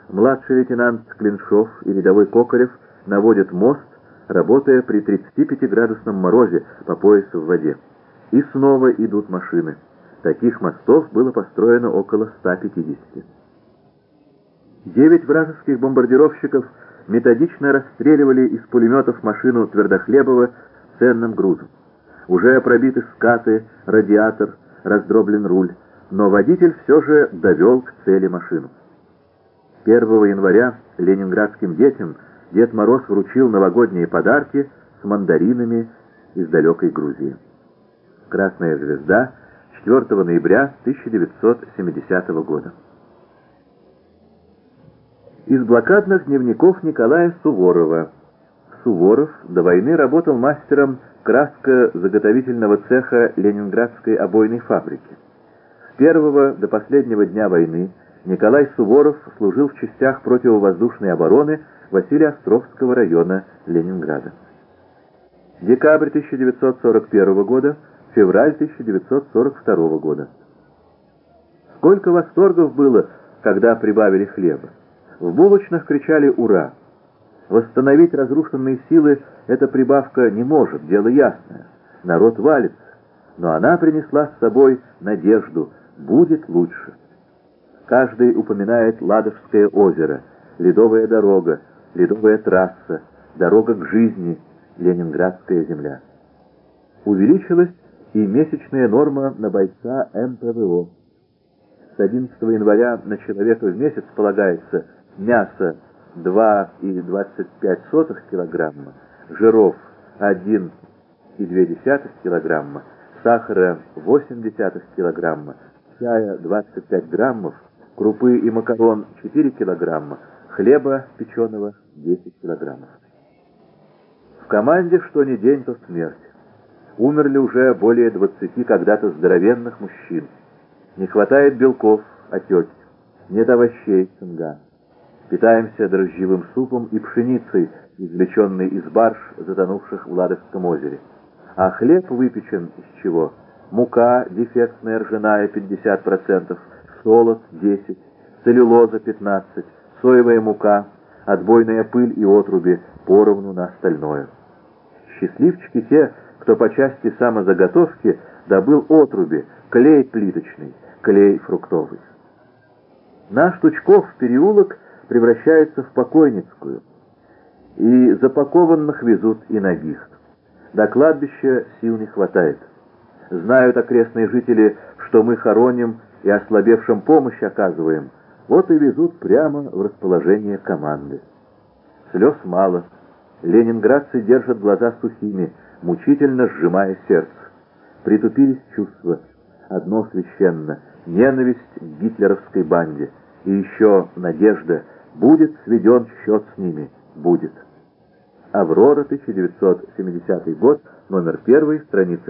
Младший лейтенант Клиншов и рядовой Кокарев наводят мост, работая при 35-градусном морозе по пояс в воде. И снова идут машины. Таких мостов было построено около 150. 9 вражеских бомбардировщиков методично расстреливали из пулеметов машину Твердохлебова ценным грузом. Уже пробиты скаты, радиатор, раздроблен руль, но водитель все же довел к цели машину. 1 января ленинградским детям Дед Мороз вручил новогодние подарки с мандаринами из далекой Грузии. Красная звезда, 4 ноября 1970 года. Из блокадных дневников Николая Суворова. Суворов до войны работал мастером краскозаготовительного цеха Ленинградской обойной фабрики. С первого до последнего дня войны Николай Суворов служил в частях противовоздушной обороны Василеостровского района Ленинграда. Декабрь 1941 года, февраль 1942 года. Сколько восторгов было, когда прибавили хлеба. В булочных кричали «Ура!». Восстановить разрушенные силы эта прибавка не может, дело ясное. Народ валится, но она принесла с собой надежду «будет лучше». Каждый упоминает Ладожское озеро, ледовая дорога, ледовая трасса, дорога к жизни, Ленинградская земля. Увеличилась и месячная норма на бойца МПВО. С 11 января на человека в месяц полагается мясо 2,25 килограмма, жиров 1,2 килограмма, сахара 0,8 килограмма, чая 25 граммов, крупы и макарон 4 килограмма, хлеба печеного 10 килограммов. В команде что ни день, то смерть. Умерли уже более 20 когда-то здоровенных мужчин. Не хватает белков, отеки, нет овощей, цинга. Питаемся дрожжевым супом и пшеницей, извлеченной из барж, затонувших в Ладожском озере. А хлеб выпечен из чего? Мука дефектная ржаная 50%, солод 10%, целлюлоза 15%, соевая мука, отбойная пыль и отруби поровну на остальное. Счастливчики те, кто по части самозаготовки добыл отруби, клей плиточный, клей фруктовый. Наш Тучков переулок превращается в покойницкую, и запакованных везут и нагих. До кладбища сил не хватает. Знают окрестные жители, что мы хороним и ослабевшим помощь оказываем, вот и везут прямо в расположение команды. Слез мало. Ленинградцы держат глаза сухими, мучительно сжимая сердце. Притупились чувства. Одно священно — ненависть к гитлеровской банде. И еще надежда — будет сведен счет с ними, будет. Аврора, 1970 год, номер 1, страницы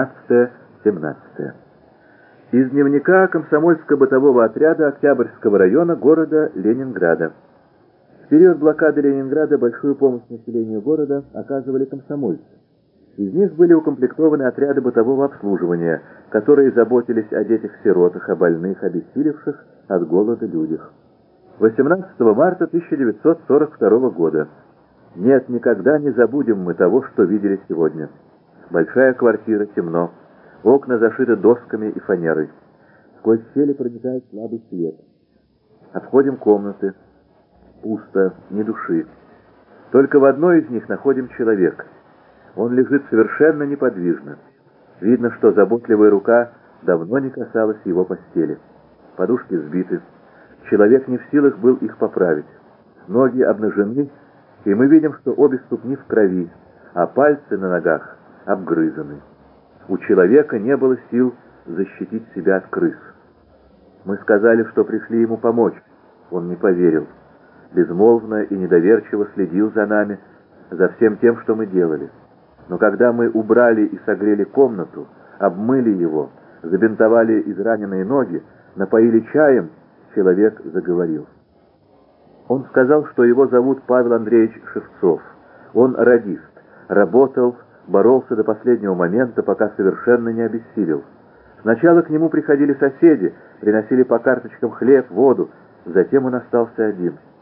16-17. Из дневника комсомольско-бытового отряда Октябрьского района города Ленинграда. В период блокады Ленинграда большую помощь населению города оказывали комсомольцы. Из них были укомплектованы отряды бытового обслуживания, которые заботились о детях-сиротах, о больных, обессилевших от голода людях. 18 марта 1942 года. Нет, никогда не забудем мы того, что видели сегодня. Большая квартира, темно. Окна зашиты досками и фанерой. Сквозь щели проникает слабый свет. Обходим комнаты. Пусто, ни души. Только в одной из них находим человека. Он лежит совершенно неподвижно. Видно, что заботливая рука давно не касалась его постели. Подушки сбиты. Человек не в силах был их поправить. Ноги обнажены, и мы видим, что обе ступни в крови, а пальцы на ногах обгрызаны. У человека не было сил защитить себя от крыс. Мы сказали, что пришли ему помочь. Он не поверил. Безмолвно и недоверчиво следил за нами, за всем тем, что мы делали. Но когда мы убрали и согрели комнату, обмыли его, забинтовали израненные ноги, напоили чаем, человек заговорил. Он сказал, что его зовут Павел Андреевич Шевцов. Он радист, работал, боролся до последнего момента, пока совершенно не обессилел. Сначала к нему приходили соседи, приносили по карточкам хлеб, воду. Затем он остался один.